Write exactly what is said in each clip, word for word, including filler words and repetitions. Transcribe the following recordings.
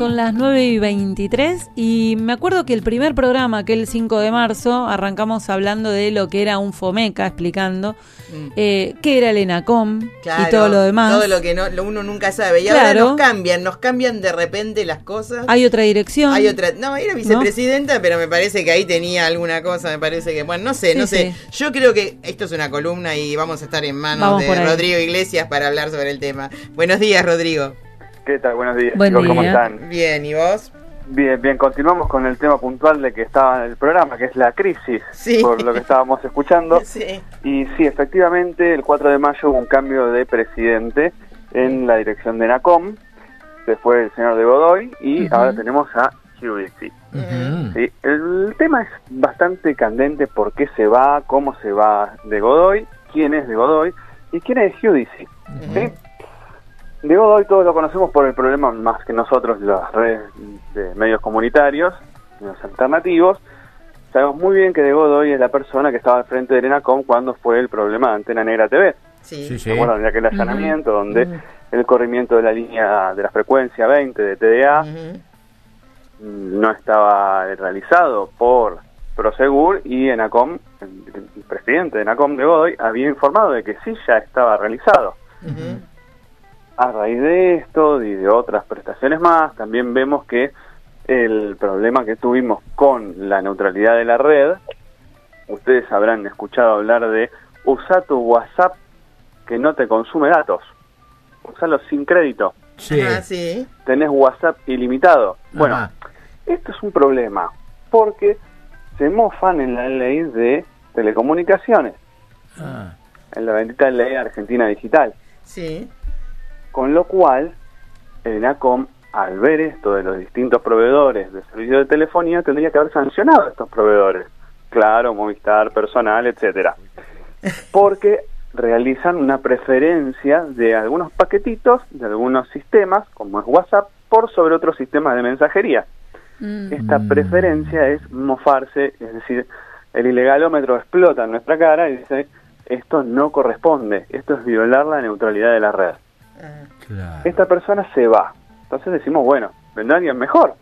son las nueve y veintitrés y me acuerdo que el primer programa, aquel cinco de marzo, arrancamos hablando de lo que era un FOMECA, explicando mm. eh, qué era el ENACOM, claro, y todo lo demás. Todo lo que no, lo uno nunca sabe. Y claro. ahora nos cambian, nos cambian de repente las cosas. Hay otra dirección. Hay otra, no, era vicepresidenta, ¿no? Pero me parece que ahí tenía alguna cosa, me parece que, bueno, no sé, sí, no sé. Sí. Yo creo que esto es una columna y vamos a estar en manos vamos de Rodrigo Iglesias para hablar sobre el tema. Buenos días, Rodrigo. ¿Qué tal? Buenos días, Buen chicos, día. ¿cómo están? Bien, ¿y vos? Bien, bien, continuamos con el tema puntual de que estaba en el programa, que es la crisis, sí. por lo que estábamos escuchando. Sí. Y sí, efectivamente, el cuatro de mayo hubo un cambio de presidente en la dirección de ENACOM. Se fue el señor de Godoy y uh-huh. ahora tenemos a Giudici. Uh-huh. Sí, el tema es bastante candente: por qué se va, cómo se va de Godoy, quién es de Godoy y quién es Giudici. Uh-huh. ¿Sí? De Godoy todos lo conocemos por el problema, más que nosotros, las redes de medios comunitarios, medios alternativos. Sabemos muy bien que de Godoy es la persona que estaba al frente del ENACOM cuando fue el problema de Antena Negra T V. Sí, sí, sí. Bueno, de aquel allanamiento, uh-huh. donde uh-huh. el corrimiento de la línea de la frecuencia veinte de T D A uh-huh. no estaba realizado por Prosegur, y ENACOM, el, el presidente de ENACOM de Godoy, había informado de que sí ya estaba realizado. Uh-huh. A raíz de esto y de otras prestaciones más, también vemos que el problema que tuvimos con la neutralidad de la red, ustedes habrán escuchado hablar de usa tu WhatsApp que no te consume datos, usalo sin crédito. Sí. Ah, sí. Tenés WhatsApp ilimitado. Ajá. Bueno, esto es un problema porque se mofan en la ley de telecomunicaciones, ah. en la bendita ley Argentina Digital. Sí. Con lo cual, el ENACOM, al ver esto de los distintos proveedores de servicios de telefonía, tendría que haber sancionado a estos proveedores. Claro, Movistar, Personal, etcétera. Porque realizan una preferencia de algunos paquetitos, de algunos sistemas, como es WhatsApp, por sobre otros sistemas de mensajería. Mm. Esta preferencia es mofarse, es decir, el ilegalómetro explota en nuestra cara y dice, esto no corresponde, esto es violar la neutralidad de la red. Claro. Esta persona se va. Entonces decimos, bueno, vendrá alguien mejor.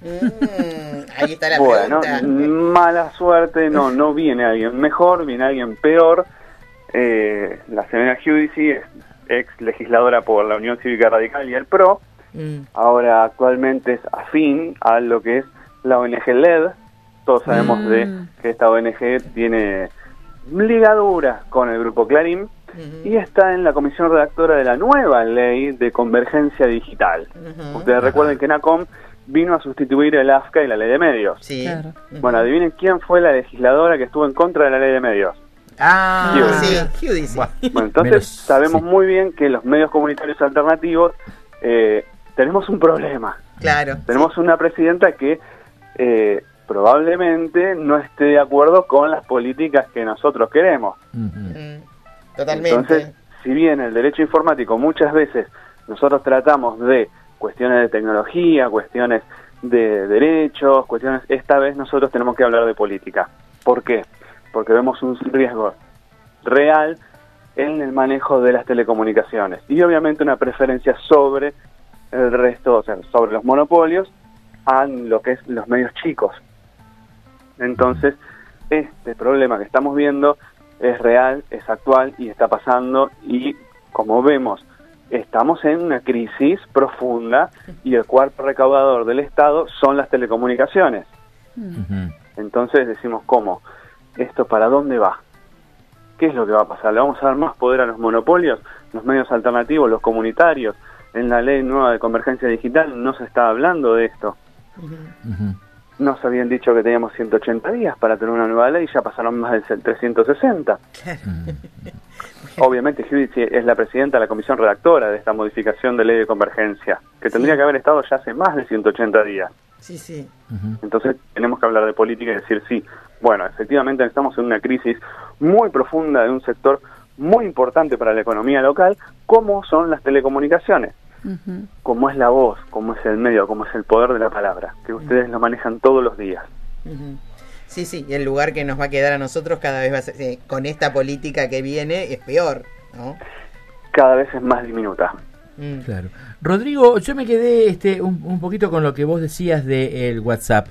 Mm, ahí está la bueno, pregunta. Mala suerte, no, no viene alguien mejor, viene alguien peor. Eh, la señora Giudici es ex legisladora por la Unión Cívica Radical y el P R O. Mm. Ahora actualmente es afín a lo que es la O N G L E D. Todos sabemos mm. de que esta O N G tiene ligadura con el Grupo Clarín. Uh-huh. Y está en la comisión redactora de la nueva ley de convergencia digital. Uh-huh. Ustedes uh-huh. recuerden que ENACOM vino a sustituir el A F C A y la ley de medios. Sí. Claro. Uh-huh. Bueno, adivinen quién fue la legisladora que estuvo en contra de la ley de medios. Ah, Giudici. Sí, Giudici. Bueno, entonces Menos, sabemos sí. muy bien que los medios comunitarios alternativos eh, tenemos un problema. Claro. Tenemos sí. una presidenta que eh, probablemente no esté de acuerdo con las políticas que nosotros queremos. Uh-huh. Uh-huh. Totalmente. Entonces, si bien el derecho informático muchas veces nosotros tratamos de cuestiones de tecnología, cuestiones de derechos, cuestiones, esta vez nosotros tenemos que hablar de política. ¿Por qué? Porque vemos un riesgo real en el manejo de las telecomunicaciones y obviamente una preferencia sobre el resto, o sea, sobre los monopolios a lo que es los medios chicos. Entonces, este problema que estamos viendo es real, es actual y está pasando, y como vemos, estamos en una crisis profunda y el cuarto recaudador del Estado son las telecomunicaciones. Uh-huh. Entonces decimos, ¿cómo? ¿Esto para dónde va? ¿Qué es lo que va a pasar? ¿Le vamos a dar más poder a los monopolios, los medios alternativos, los comunitarios? En la ley nueva de convergencia digital no se está hablando de esto. Uh-huh. Uh-huh. Nos habían dicho que teníamos ciento ochenta días para tener una nueva ley, ya pasaron más de trescientos sesenta. Obviamente Giudici es la presidenta de la comisión redactora de esta modificación de ley de convergencia, que tendría sí. que haber estado ya hace más de ciento ochenta días. Sí, sí. Uh-huh. Entonces tenemos que hablar de política y decir, sí, bueno, efectivamente estamos en una crisis muy profunda de un sector muy importante para la economía local, como son las telecomunicaciones. Uh-huh. Como es la voz, como es el medio, como es el poder de la palabra, que ustedes uh-huh. lo manejan todos los días. Uh-huh. Sí, sí, y el lugar que nos va a quedar a nosotros cada vez va a ser, eh, con esta política que viene, es peor, ¿no? Cada vez es más diminuta. Mm. Claro. Rodrigo, yo me quedé este un, un poquito con lo que vos decías del WhatsApp.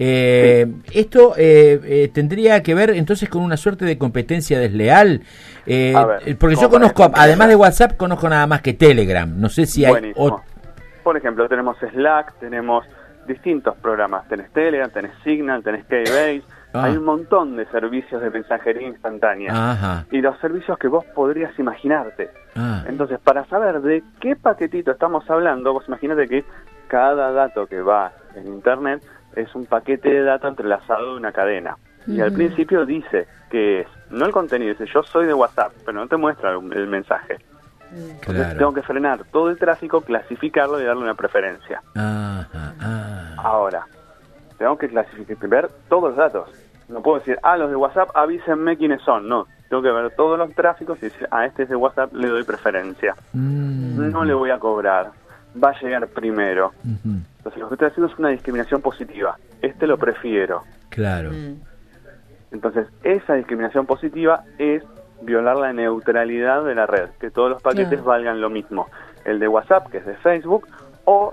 Eh, sí. Esto eh, eh, tendría que ver entonces con una suerte de competencia desleal, eh, ver, porque yo conozco, además de WhatsApp, conozco nada más que Telegram. No sé si hay otro. Por ejemplo, tenemos Slack, tenemos distintos programas. Tenés Telegram, tenés Signal, tenés Keybase. Ah. Hay un montón de servicios de mensajería instantánea. Ajá. Y los servicios que vos podrías imaginarte. Ah. Entonces, para saber de qué paquetito estamos hablando, vos imaginate que cada dato que va en Internet es un paquete de datos entrelazado de una cadena. Uh-huh. Y al principio dice que es, no el contenido, dice yo soy de WhatsApp, pero no te muestra el, el mensaje. Entonces claro. tengo que frenar todo el tráfico, clasificarlo y darle una preferencia. Ajá. Ah. Ahora, tengo que clasificar, ver todos los datos. No puedo decir, ah, los de WhatsApp, avísenme quiénes son. No, tengo que ver todos los tráficos y decir, a este es de WhatsApp, le doy preferencia. Mm. No le voy a cobrar, va a llegar primero. Uh-huh. Entonces, lo que estoy haciendo es una discriminación positiva. Este lo prefiero. Claro. Entonces, esa discriminación positiva es violar la neutralidad de la red, que todos los paquetes claro. valgan lo mismo. El de WhatsApp, que es de Facebook, o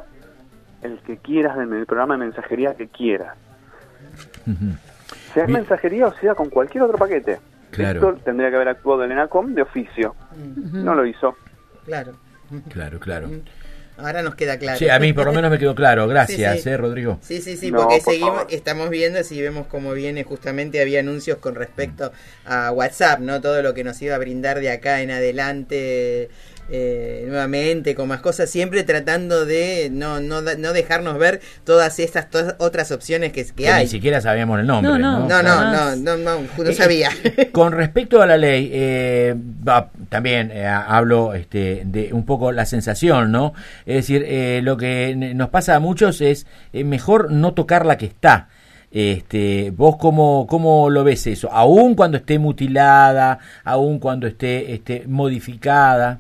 el que quieras del programa de mensajería que quieras. Uh-huh. Sea en mensajería o sea con cualquier otro paquete. Claro. Esto tendría que haber actuado el ENACOM de oficio. Uh-huh. No lo hizo. Claro. Claro, claro. Ahora nos queda claro. Sí, a mí por lo menos me quedó claro. Gracias, sí, sí. Eh, Rodrigo. Sí, sí, sí, no, porque por seguimos, favor. Estamos viendo, si vemos cómo viene, justamente había anuncios con respecto a WhatsApp, ¿no? Todo lo que nos iba a brindar de acá en adelante, eh, nuevamente, con más cosas, siempre tratando de no no no dejarnos ver todas estas todas otras opciones que, que, que hay. Ni siquiera sabíamos el nombre, no, ¿no? No, no, no, no, no, no, no sabía. Eh, con respecto a la ley, eh, va, también eh, hablo este, de un poco la sensación, ¿no? Es decir, eh, lo que nos pasa a muchos es eh, mejor no tocar la que está. Este, ¿vos cómo, cómo lo ves eso? Aún cuando esté mutilada, aún cuando esté este, modificada.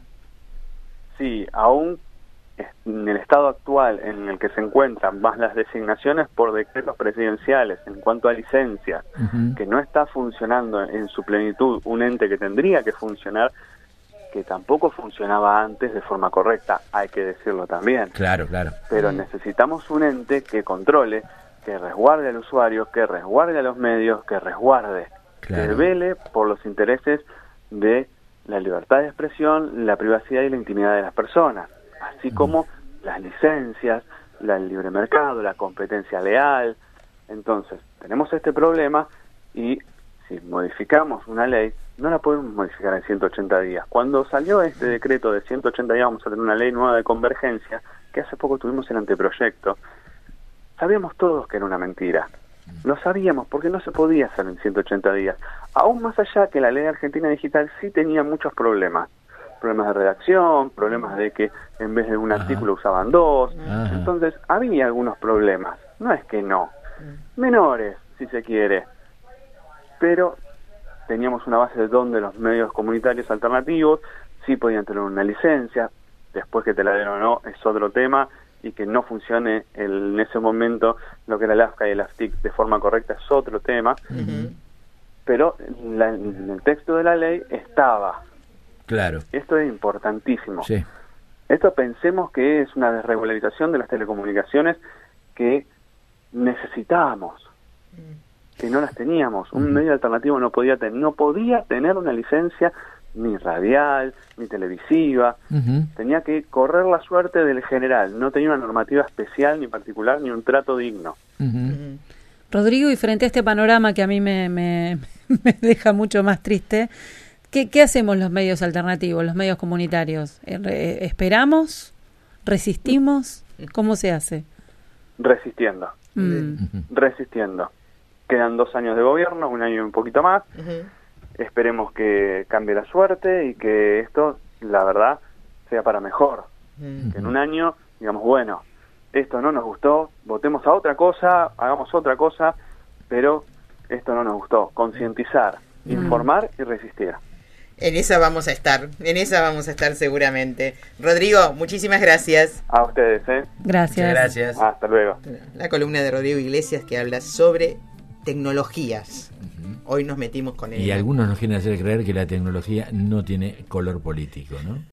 Sí, aún en el estado actual en el que se encuentran más las designaciones por decretos presidenciales en cuanto a licencias, uh-huh. que no está funcionando en su plenitud un ente que tendría que funcionar, que tampoco funcionaba antes de forma correcta, hay que decirlo también. Claro, claro. Pero necesitamos un ente que controle, que resguarde al usuario, que resguarde a los medios, que resguarde, claro. que vele por los intereses de la libertad de expresión, la privacidad y la intimidad de las personas, así como las licencias, la, el libre mercado, la competencia leal. Entonces, tenemos este problema y si modificamos una ley, no la podemos modificar en ciento ochenta días. Cuando salió este decreto de ciento ochenta días, vamos a tener una ley nueva de convergencia, que hace poco tuvimos el anteproyecto, sabíamos todos que era una mentira. Lo sabíamos porque no se podía hacer en ciento ochenta días. Aún más allá que la ley argentina digital sí tenía muchos problemas. Problemas de redacción, problemas de que en vez de un Ajá. artículo usaban dos. Ajá. Entonces había algunos problemas. No es que no. Menores, si se quiere. Pero teníamos una base de donde los medios comunitarios alternativos sí podían tener una licencia. Después que te la den o no es otro tema. Y que no funcione el, en ese momento lo que era el A F C A y el A F T I C de forma correcta es otro tema. Uh-huh. Pero la, en el texto de la ley estaba. Claro. Esto es importantísimo. Sí. Esto pensemos que es una desregularización de las telecomunicaciones que necesitábamos, uh-huh. que no las teníamos. Un uh-huh. medio alternativo no podía tener, no podía tener una licencia ni radial, ni televisiva, uh-huh. tenía que correr la suerte del general, no tenía una normativa especial, ni particular, ni un trato digno. Uh-huh. Uh-huh. Rodrigo, y frente a este panorama que a mí me, me, me deja mucho más triste, ¿qué, ¿qué hacemos los medios alternativos, los medios comunitarios? ¿Esperamos? ¿Resistimos? ¿Cómo se hace? Resistiendo. Mm. Resistiendo. Quedan dos años de gobierno, un año y un poquito más. Uh-huh. Esperemos que cambie la suerte y que esto, la verdad, sea para mejor. Mm. Que en un año, digamos, bueno, esto no nos gustó, votemos a otra cosa, hagamos otra cosa, pero esto no nos gustó. Concientizar, mm. informar y resistir. En esa vamos a estar, en esa vamos a estar seguramente. Rodrigo, muchísimas gracias. A ustedes, ¿eh? Gracias. Muchas gracias. Hasta luego. La columna de Rodrigo Iglesias que habla sobre tecnologías. Hoy nos metimos con él. Y algunos nos quieren hacer creer que la tecnología no tiene color político, ¿no?